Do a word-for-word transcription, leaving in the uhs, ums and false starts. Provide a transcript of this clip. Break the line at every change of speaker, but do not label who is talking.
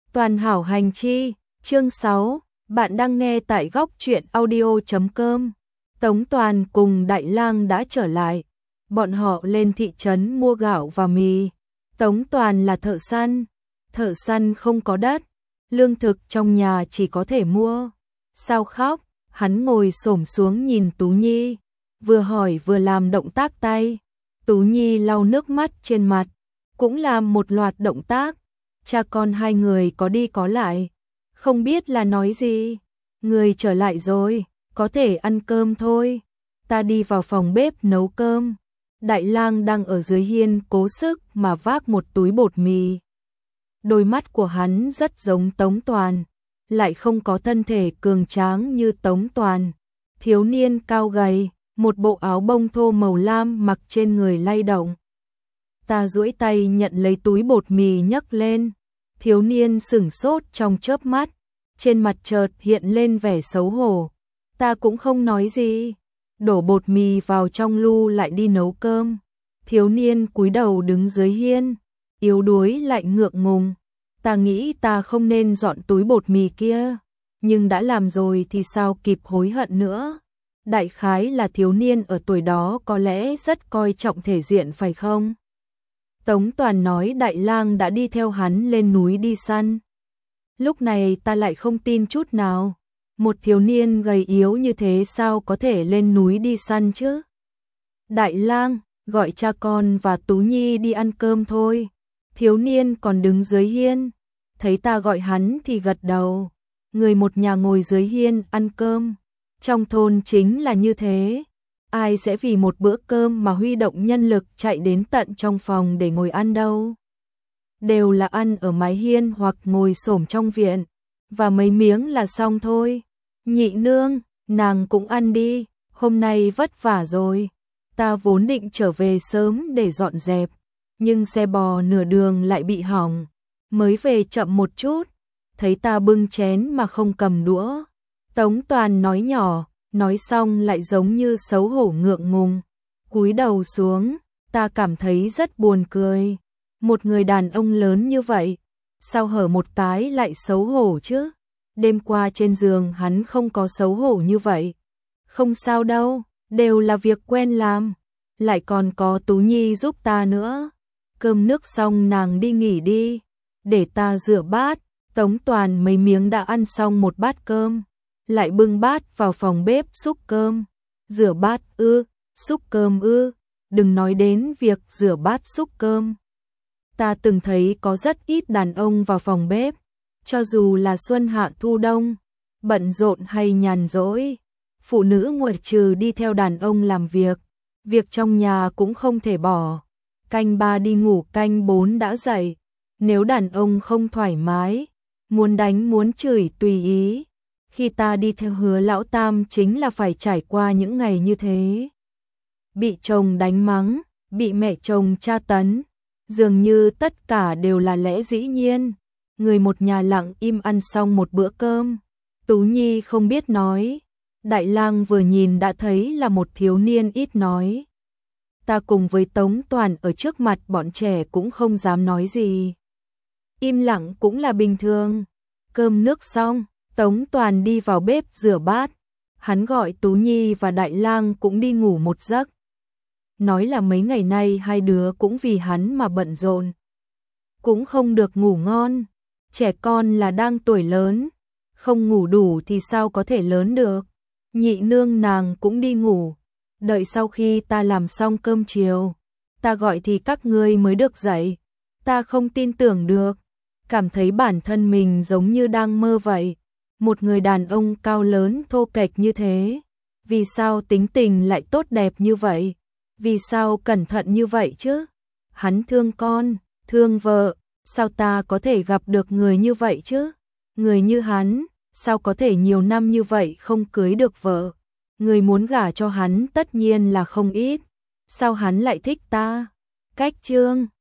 Toàn hảo hành chi, chương sáu, bạn đang nghe tại góc truyện audio chấm com. Tống Toàn cùng Đại Lang đã trở lại, bọn họ lên thị trấn mua gạo và mì. Tống Toàn là thợ săn, thợ săn không có đất, lương thực trong nhà chỉ có thể mua. Sao khóc, hắn ngồi xổm xuống nhìn Tú Nhi, vừa hỏi vừa làm động tác tay. Tú Nhi lau nước mắt trên mặt, cũng làm một loạt động tác. Cha con hai người có đi có lại, không biết là nói gì. Người trở lại rồi, có thể ăn cơm thôi. Ta đi vào phòng bếp nấu cơm. Đại Lang đang ở dưới hiên cố sức mà vác một túi bột mì. Đôi mắt của hắn rất giống Tống Toàn, lại không có thân thể cường tráng như Tống Toàn. Thiếu niên cao gầy, một bộ áo bông thô màu lam mặc trên người lay động. Ta duỗi tay nhận lấy túi bột mì nhấc lên. Thiếu niên sửng sốt trong chớp mắt, trên mặt chợt hiện lên vẻ xấu hổ. Ta cũng không nói gì, đổ bột mì vào trong lu lại đi nấu cơm. Thiếu niên cúi đầu đứng dưới hiên, yếu đuối lại ngượng ngùng. Ta nghĩ ta không nên dọn túi bột mì kia, nhưng đã làm rồi thì sao kịp hối hận nữa. Đại khái là thiếu niên ở tuổi đó có lẽ rất coi trọng thể diện phải không? Tống Toàn nói Đại Lang đã đi theo hắn lên núi đi săn. Lúc này ta lại không tin chút nào. Một thiếu niên gầy yếu như thế sao có thể lên núi đi săn chứ? Đại Lang, gọi cha con và Tú Nhi đi ăn cơm thôi. Thiếu niên còn đứng dưới hiên, thấy ta gọi hắn thì gật đầu. Người một nhà ngồi dưới hiên ăn cơm. Trong thôn chính là như thế. Ai sẽ vì một bữa cơm mà huy động nhân lực chạy đến tận trong phòng để ngồi ăn đâu. Đều là ăn ở mái hiên hoặc ngồi xổm trong viện, và mấy miếng là xong thôi. Nhị nương, nàng cũng ăn đi, hôm nay vất vả rồi. Ta vốn định trở về sớm để dọn dẹp, nhưng xe bò nửa đường lại bị hỏng, mới về chậm một chút. Thấy ta bưng chén mà không cầm đũa. Tống Toàn nói nhỏ, nói xong lại giống như xấu hổ ngượng ngùng, cúi đầu xuống. Ta cảm thấy rất buồn cười. Một người đàn ông lớn như vậy, sao hở một cái lại xấu hổ chứ? Đêm qua trên giường hắn không có xấu hổ như vậy. Không sao đâu, đều là việc quen làm. Lại còn có Tú Nhi giúp ta nữa. Cơm nước xong nàng đi nghỉ đi, để ta rửa bát. Tống Toàn mấy miếng đã ăn xong một bát cơm, lại bưng bát vào phòng bếp xúc cơm. Rửa bát ư, xúc cơm ư, đừng nói đến việc rửa bát xúc cơm. Ta từng thấy có rất ít đàn ông vào phòng bếp, cho dù là xuân hạ thu đông, bận rộn hay nhàn rỗi. Phụ nữ ngoại trừ đi theo đàn ông làm việc, việc trong nhà cũng không thể bỏ. Canh ba đi ngủ canh bốn đã dậy, nếu đàn ông không thoải mái, muốn đánh muốn chửi tùy ý. Khi ta đi theo Hứa lão tam chính là phải trải qua những ngày như thế. Bị chồng đánh mắng, bị mẹ chồng tra tấn, dường như tất cả đều là lẽ dĩ nhiên. Người một nhà lặng im ăn xong một bữa cơm. Tú Nhi không biết nói. Đại Lang vừa nhìn đã thấy là một thiếu niên ít nói. Ta cùng với Tống Toàn ở trước mặt bọn trẻ cũng không dám nói gì. Im lặng cũng là bình thường. Cơm nước xong, Tống Toàn đi vào bếp rửa bát. Hắn gọi Tú Nhi và Đại Lang cũng đi ngủ một giấc. Nói là mấy ngày nay hai đứa cũng vì hắn mà bận rộn, cũng không được ngủ ngon. Trẻ con là đang tuổi lớn, không ngủ đủ thì sao có thể lớn được. Nhị nương nàng cũng đi ngủ. Đợi sau khi ta làm xong cơm chiều, ta gọi thì các ngươi mới được dậy. Ta không tin tưởng được, cảm thấy bản thân mình giống như đang mơ vậy. Một người đàn ông cao lớn thô kệch như thế, vì sao tính tình lại tốt đẹp như vậy? Vì sao cẩn thận như vậy chứ? Hắn thương con, thương vợ, sao ta có thể gặp được người như vậy chứ? Người như hắn, sao có thể nhiều năm như vậy không cưới được vợ? Người muốn gả cho hắn tất nhiên là không ít. Sao hắn lại thích ta? Cách chương